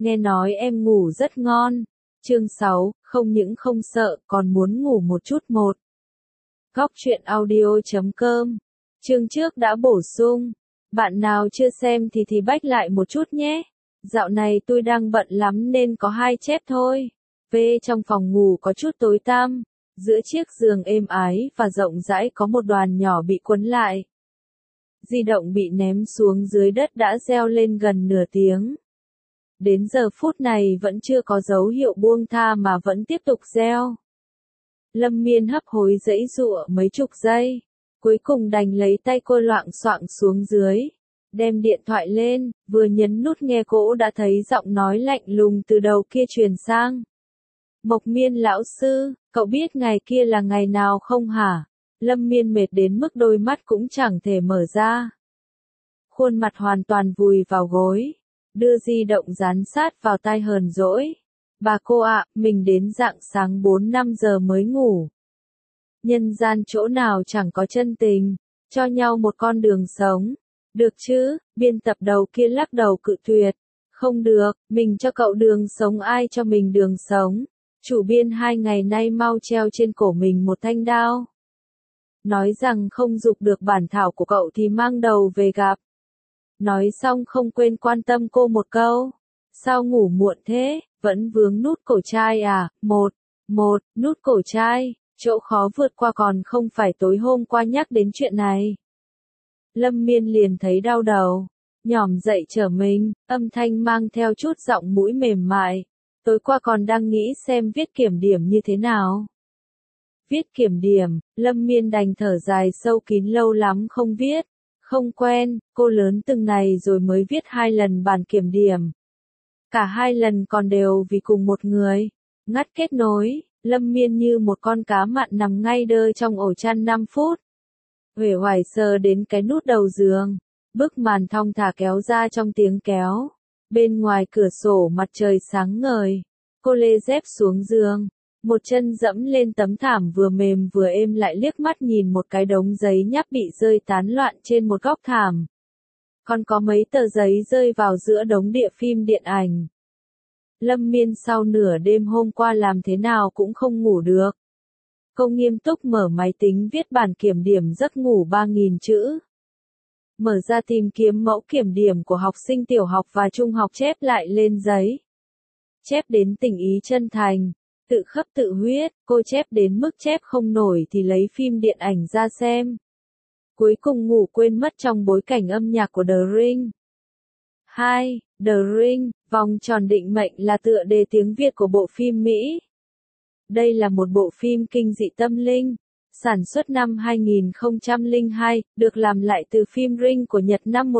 nghe nói em ngủ rất ngon. Chương 6, không những không sợ, còn muốn ngủ một chút một. Góc truyện audio.com. Chương trước đã bổ sung. Bạn nào chưa xem thì bách lại một chút nhé. Dạo này tôi đang bận lắm nên có 2 chép thôi. Trong phòng ngủ có chút tối tăm. Giữa chiếc giường êm ái và rộng rãi có một đoàn nhỏ bị quấn lại. Di động bị ném xuống dưới đất đã reo lên gần nửa tiếng. Đến giờ phút này vẫn chưa có dấu hiệu buông tha mà vẫn tiếp tục reo. Lâm Miên hấp hối giãy giụa mấy chục giây, cuối cùng đành lấy tay cô loạng xoạng xuống dưới, đem điện thoại lên, vừa nhấn nút nghe gỗ đã thấy giọng nói lạnh lùng từ đầu kia truyền sang. Mộc Miên lão sư, cậu biết ngày kia là ngày nào không hả? Lâm Miên mệt đến mức đôi mắt cũng chẳng thể mở ra. Khuôn mặt hoàn toàn vùi vào gối, đưa di động dán sát vào tai hờn dỗi. Bà cô ạ, mình đến rạng sáng 4-5 giờ mới ngủ. Nhân gian chỗ nào chẳng có chân tình, cho nhau một con đường sống. Được chứ, biên tập đầu kia lắc đầu cự tuyệt. Không được, mình cho cậu đường sống ai cho mình đường sống. Chủ biên 2 ngày nay mau treo trên cổ mình một thanh đao. Nói rằng không dục được bản thảo của cậu thì mang đầu về gặp. Nói xong không quên quan tâm cô một câu. Sao ngủ muộn thế, vẫn vướng nút cổ trai à? Nút cổ trai, chỗ khó vượt qua còn không phải tối hôm qua nhắc đến chuyện này. Lâm Miên liền thấy đau đầu, nhỏm dậy trở mình, âm thanh mang theo chút giọng mũi mềm mại. Tối qua còn đang nghĩ xem viết kiểm điểm như thế nào. Viết kiểm điểm, Lâm Miên đành thở dài sâu kín lâu lắm không viết. Không quen, cô lớn từng này rồi mới viết 2 lần bản kiểm điểm. Cả 2 lần còn đều vì cùng một người. Ngắt kết nối, Lâm Miên như một con cá mặn nằm ngay đơ trong ổ chăn 5 phút. Uể oải sờ đến cái nút đầu giường, bức màn thong thả kéo ra trong tiếng kéo. Bên ngoài cửa sổ mặt trời sáng ngời, cô lê dép xuống giường, một chân dẫm lên tấm thảm vừa mềm vừa êm lại liếc mắt nhìn một cái đống giấy nháp bị rơi tán loạn trên một góc thảm. Còn có mấy tờ giấy rơi vào giữa đống địa phim điện ảnh. Lâm Miên sau nửa đêm hôm qua làm thế nào cũng không ngủ được. Cô nghiêm túc mở máy tính viết bản kiểm điểm giấc ngủ 3.000 chữ. Mở ra tìm kiếm mẫu kiểm điểm của học sinh tiểu học và trung học chép lại lên giấy. Chép đến tình ý chân thành, tự khấp tự huyết, cô chép đến mức chép không nổi thì lấy phim điện ảnh ra xem. Cuối cùng ngủ quên mất trong bối cảnh âm nhạc của The Ring. 2. The Ring, vòng tròn định mệnh là tựa đề tiếng Việt của bộ phim Mỹ. Đây là một bộ phim kinh dị tâm linh, sản xuất năm 2002, được làm lại từ phim Ring của Nhật năm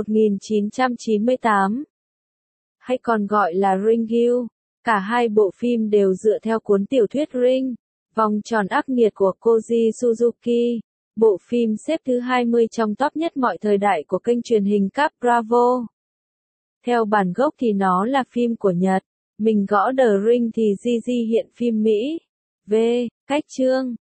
1998. Hay còn gọi là Ringu. Cả 2 bộ phim đều dựa theo cuốn tiểu thuyết Ring, vòng tròn ác nghiệt của Koji Suzuki. Bộ phim xếp thứ 20 trong top nhất mọi thời đại của kênh truyền hình Cap Bravo. Theo bản gốc thì nó là phim của Nhật, mình gõ The Ring thì Gigi hiện phim Mỹ. Cách chương,